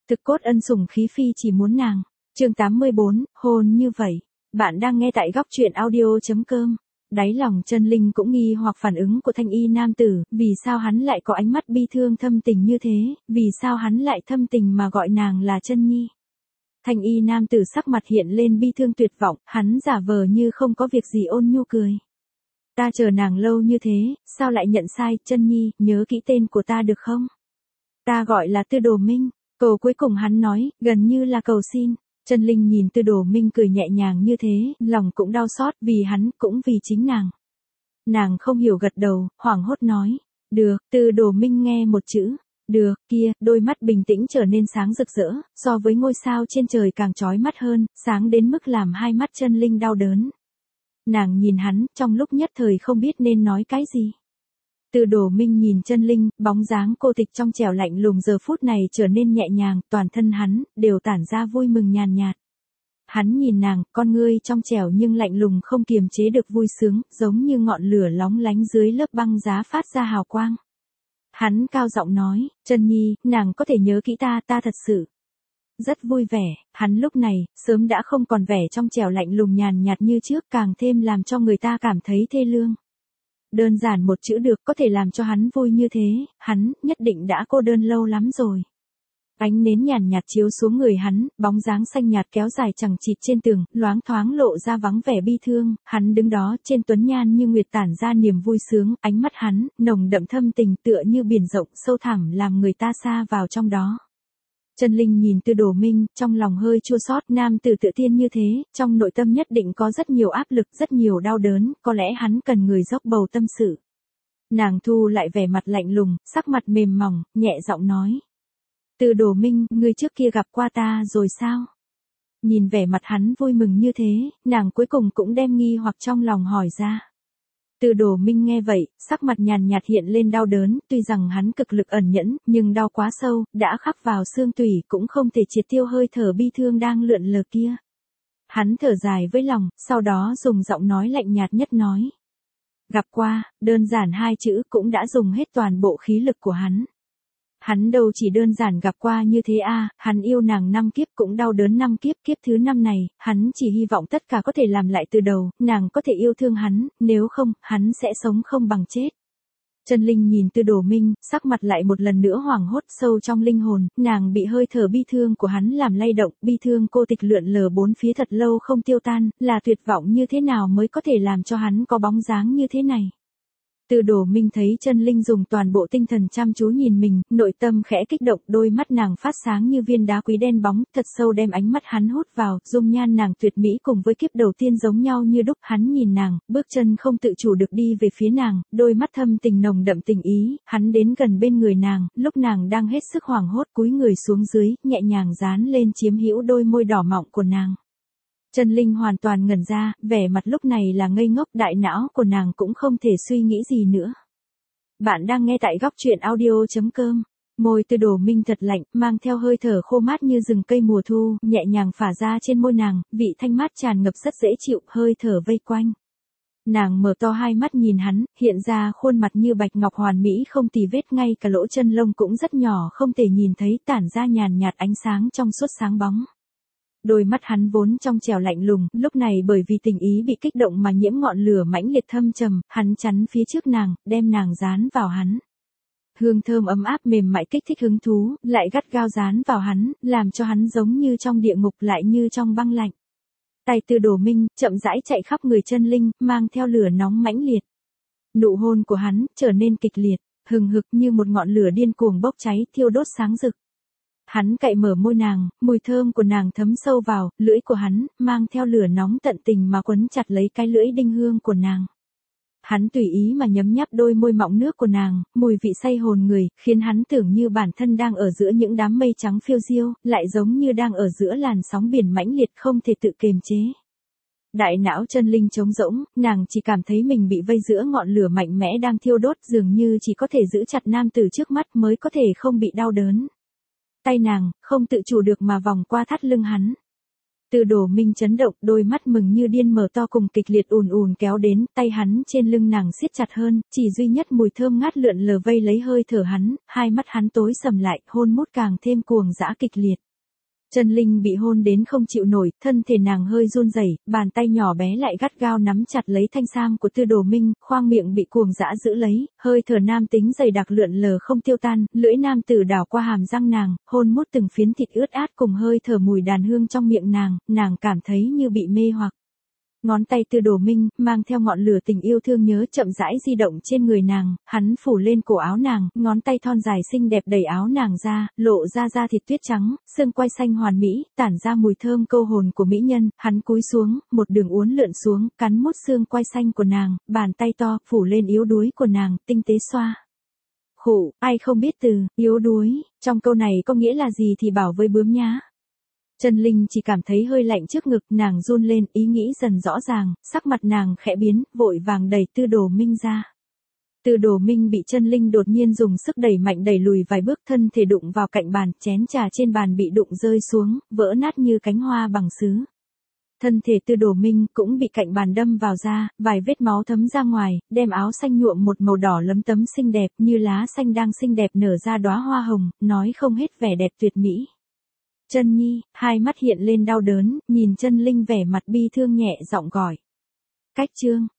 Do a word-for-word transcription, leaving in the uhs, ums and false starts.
Thực cốt ân sủng khí phi chỉ muốn nàng. Chương tám mươi bốn, hôn như vậy. Bạn đang nghe tại góc truyện audio chấm com. Đáy lòng Chân Linh cũng nghi hoặc phản ứng của thanh y nam tử, vì sao hắn lại có ánh mắt bi thương thâm tình như thế, vì sao hắn lại thâm tình mà gọi nàng là Chân Nhi. Thanh y nam tử sắc mặt hiện lên bi thương tuyệt vọng, hắn giả vờ như không có việc gì ôn nhu cười. Ta chờ nàng lâu như thế, sao lại nhận sai, Chân Nhi, nhớ kỹ tên của ta được không? Ta gọi là Tư Đồ Minh. Câu cuối cùng hắn nói, gần như là cầu xin. Chân Linh nhìn Tư Đồ Minh cười nhẹ nhàng như thế, lòng cũng đau xót vì hắn, cũng vì chính nàng. Nàng không hiểu gật đầu, hoảng hốt nói. Được, Tư Đồ Minh nghe một chữ. Được, kia, đôi mắt bình tĩnh trở nên sáng rực rỡ, so với ngôi sao trên trời càng chói mắt hơn, sáng đến mức làm hai mắt Chân Linh đau đớn. Nàng nhìn hắn, trong lúc nhất thời không biết nên nói cái gì. Tư Đồ Minh nhìn Chân Linh, bóng dáng cô tịch trong trẻo lạnh lùng giờ phút này trở nên nhẹ nhàng, toàn thân hắn, đều tản ra vui mừng nhàn nhạt. Hắn nhìn nàng, con ngươi trong trẻo nhưng lạnh lùng không kiềm chế được vui sướng, giống như ngọn lửa lóng lánh dưới lớp băng giá phát ra hào quang. Hắn cao giọng nói, Chân Nhi, nàng có thể nhớ kỹ ta, ta thật sự rất vui vẻ. Hắn lúc này, sớm đã không còn vẻ trong trẻo lạnh lùng nhàn nhạt như trước, càng thêm làm cho người ta cảm thấy thê lương. Đơn giản một chữ được có thể làm cho hắn vui như thế, hắn nhất định đã cô đơn lâu lắm rồi. Ánh nến nhàn nhạt chiếu xuống người hắn, bóng dáng xanh nhạt kéo dài chằng chịt trên tường, loáng thoáng lộ ra vắng vẻ bi thương, hắn đứng đó trên tuấn nhan như nguyệt tản ra niềm vui sướng, ánh mắt hắn, nồng đậm thâm tình tựa như biển rộng sâu thẳm làm người ta xa vào trong đó. Chân Linh nhìn Tư Đồ Minh, trong lòng hơi chua xót, nam tử tự tiên như thế, trong nội tâm nhất định có rất nhiều áp lực, rất nhiều đau đớn, có lẽ hắn cần người dốc bầu tâm sự. Nàng thu lại vẻ mặt lạnh lùng, sắc mặt mềm mỏng, nhẹ giọng nói. Tư Đồ Minh, ngươi trước kia gặp qua ta rồi sao? Nhìn vẻ mặt hắn vui mừng như thế, nàng cuối cùng cũng đem nghi hoặc trong lòng hỏi ra. Tư Đồ Minh nghe vậy, sắc mặt nhàn nhạt hiện lên đau đớn, tuy rằng hắn cực lực ẩn nhẫn, nhưng đau quá sâu, đã khắc vào xương tủy cũng không thể triệt tiêu hơi thở bi thương đang lượn lờ kia. Hắn thở dài với lòng, sau đó dùng giọng nói lạnh nhạt nhất nói. Gặp qua, đơn giản hai chữ cũng đã dùng hết toàn bộ khí lực của hắn. Hắn đâu chỉ đơn giản gặp qua như thế a, à, hắn yêu nàng năm kiếp cũng đau đớn năm kiếp, kiếp thứ năm này, hắn chỉ hy vọng tất cả có thể làm lại từ đầu, nàng có thể yêu thương hắn, nếu không, hắn sẽ sống không bằng chết. Chân Linh nhìn Tư Đồ Minh, sắc mặt lại một lần nữa hoảng hốt sâu trong linh hồn, nàng bị hơi thở bi thương của hắn làm lay động, bi thương cô tịch lượn lờ bốn phía thật lâu không tiêu tan, là tuyệt vọng như thế nào mới có thể làm cho hắn có bóng dáng như thế này. Tư Đồ Minh thấy Chân Linh dùng toàn bộ tinh thần chăm chú nhìn mình, nội tâm khẽ kích động, đôi mắt nàng phát sáng như viên đá quý đen bóng, thật sâu đem ánh mắt hắn hút vào, dung nhan nàng tuyệt mỹ cùng với kiếp đầu tiên giống nhau như đúc, hắn nhìn nàng, bước chân không tự chủ được đi về phía nàng, đôi mắt thâm tình nồng đậm tình ý, hắn đến gần bên người nàng, lúc nàng đang hết sức hoảng hốt cúi người xuống dưới, nhẹ nhàng dán lên chiếm hữu đôi môi đỏ mọng của nàng. Chân Linh hoàn toàn ngẩn ra, vẻ mặt lúc này là ngây ngốc, đại não của nàng cũng không thể suy nghĩ gì nữa. Bạn đang nghe tại góc truyện audio chấm com. Môi Tư Đồ Minh thật lạnh, mang theo hơi thở khô mát như rừng cây mùa thu, nhẹ nhàng phả ra trên môi nàng, vị thanh mát tràn ngập rất dễ chịu, hơi thở vây quanh. Nàng mở to hai mắt nhìn hắn, hiện ra khuôn mặt như bạch ngọc hoàn mỹ không tì vết, ngay cả lỗ chân lông cũng rất nhỏ không thể nhìn thấy, tản ra nhàn nhạt ánh sáng trong suốt sáng bóng. Đôi mắt hắn vốn trong trẻo lạnh lùng, lúc này bởi vì tình ý bị kích động mà nhiễm ngọn lửa mãnh liệt thâm trầm, hắn chắn phía trước nàng, đem nàng dán vào hắn. Hương thơm ấm áp mềm mại kích thích hứng thú, lại gắt gao dán vào hắn, làm cho hắn giống như trong địa ngục lại như trong băng lạnh. Tay Tư Đồ Minh, chậm rãi chạy khắp người Chân Linh, mang theo lửa nóng mãnh liệt. Nụ hôn của hắn, trở nên kịch liệt, hừng hực như một ngọn lửa điên cuồng bốc cháy, thiêu đốt sáng rực. Hắn cậy mở môi nàng, mùi thơm của nàng thấm sâu vào, lưỡi của hắn, mang theo lửa nóng tận tình mà quấn chặt lấy cái lưỡi đinh hương của nàng. Hắn tùy ý mà nhấm nháp đôi môi mọng nước của nàng, mùi vị say hồn người, khiến hắn tưởng như bản thân đang ở giữa những đám mây trắng phiêu diêu, lại giống như đang ở giữa làn sóng biển mãnh liệt không thể tự kiềm chế. Đại não Chân Linh trống rỗng, nàng chỉ cảm thấy mình bị vây giữa ngọn lửa mạnh mẽ đang thiêu đốt, dường như chỉ có thể giữ chặt nam tử trước mắt mới có thể không bị đau đớn. Tay nàng, không tự chủ được mà vòng qua thắt lưng hắn. Tư Đồ Minh chấn động, đôi mắt mừng như điên mở to cùng kịch liệt ùn ùn kéo đến, tay hắn trên lưng nàng siết chặt hơn, chỉ duy nhất mùi thơm ngát lượn lờ vây lấy hơi thở hắn, hai mắt hắn tối sầm lại, hôn mút càng thêm cuồng dã kịch liệt. Chân Linh bị hôn đến không chịu nổi, thân thể nàng hơi run rẩy, bàn tay nhỏ bé lại gắt gao nắm chặt lấy thanh sam của Tư Đồ Minh, khoang miệng bị cuồng dã giữ lấy, hơi thở nam tính dày đặc lượn lờ không tiêu tan, lưỡi nam tử đảo qua hàm răng nàng, hôn mút từng phiến thịt ướt át cùng hơi thở mùi đàn hương trong miệng nàng, nàng cảm thấy như bị mê hoặc. Ngón tay Tư Đồ Minh, mang theo ngọn lửa tình yêu thương nhớ chậm rãi di động trên người nàng, hắn phủ lên cổ áo nàng, ngón tay thon dài xinh đẹp đẩy áo nàng ra, lộ ra da thịt tuyết trắng, xương quai xanh hoàn mỹ, tản ra mùi thơm câu hồn của mỹ nhân, hắn cúi xuống, một đường uốn lượn xuống, cắn mút xương quai xanh của nàng, bàn tay to, phủ lên yếu đuối của nàng, tinh tế xoa. Khụ, ai không biết từ, yếu đuối, trong câu này có nghĩa là gì thì bảo với bướm nhá. Chân Linh chỉ cảm thấy hơi lạnh trước ngực, nàng run lên, ý nghĩ dần rõ ràng, sắc mặt nàng khẽ biến, vội vàng đẩy Tư Đồ Minh ra. Tư Đồ Minh bị Chân Linh đột nhiên dùng sức đẩy mạnh đẩy lùi vài bước, thân thể đụng vào cạnh bàn, chén trà trên bàn bị đụng rơi xuống, vỡ nát như cánh hoa bằng sứ. Thân thể Tư Đồ Minh cũng bị cạnh bàn đâm vào da, vài vết máu thấm ra ngoài, đem áo xanh nhuộm một màu đỏ lấm tấm xinh đẹp, như lá xanh đang xinh đẹp nở ra đóa hoa hồng, nói không hết vẻ đẹp tuyệt mỹ. Chân Nhi, hai mắt hiện lên đau đớn, nhìn Chân Linh vẻ mặt bi thương nhẹ giọng gọi. Cách chương